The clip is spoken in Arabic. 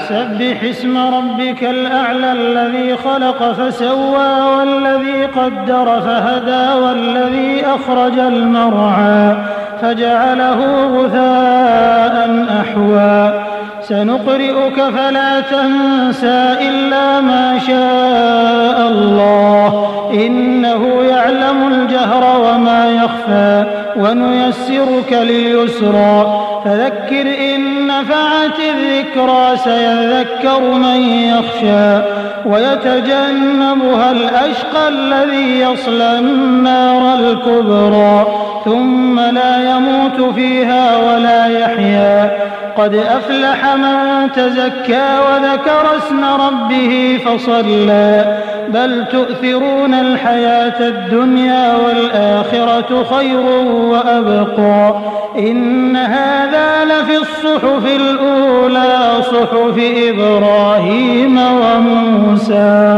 سبح اسم ربك الأعلى الذي خلق فسوى والذي قدر فهدى والذي أخرج المرعى فجعله غثاء أحوى سنقرئك فلا تنسى إلا ما شاء الله إنه يعلم الجهر وما يخفى ونيسرك لليسرى فذكر إن نفعت الذكرى سيذكر من يخشى ويتجنبها الأشقى الذي يصلى النار الكبرى ثم لا يموت فيها ولا يحيا قد أفلح من تزكى وذكر اسم ربه فصلى بل تؤثرون الحياة الدنيا والآخرة خير وأبقى إن هذا لفي الصحف الأولى صحف إبراهيم وموسى.